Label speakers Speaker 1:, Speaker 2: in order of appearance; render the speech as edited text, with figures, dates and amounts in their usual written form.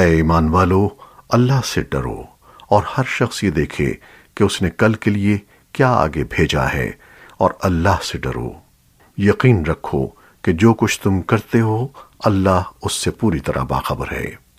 Speaker 1: ऐ ईमान वालो, अल्लाह से डरो और हर शख्स ये देखे कि उसने कल के लिए क्या आगे भेजा है, और अल्लाह से डरो। यकीन रखो कि जो कुछ तुम करते हो अल्लाह उससे पूरी तरह बाखबर है।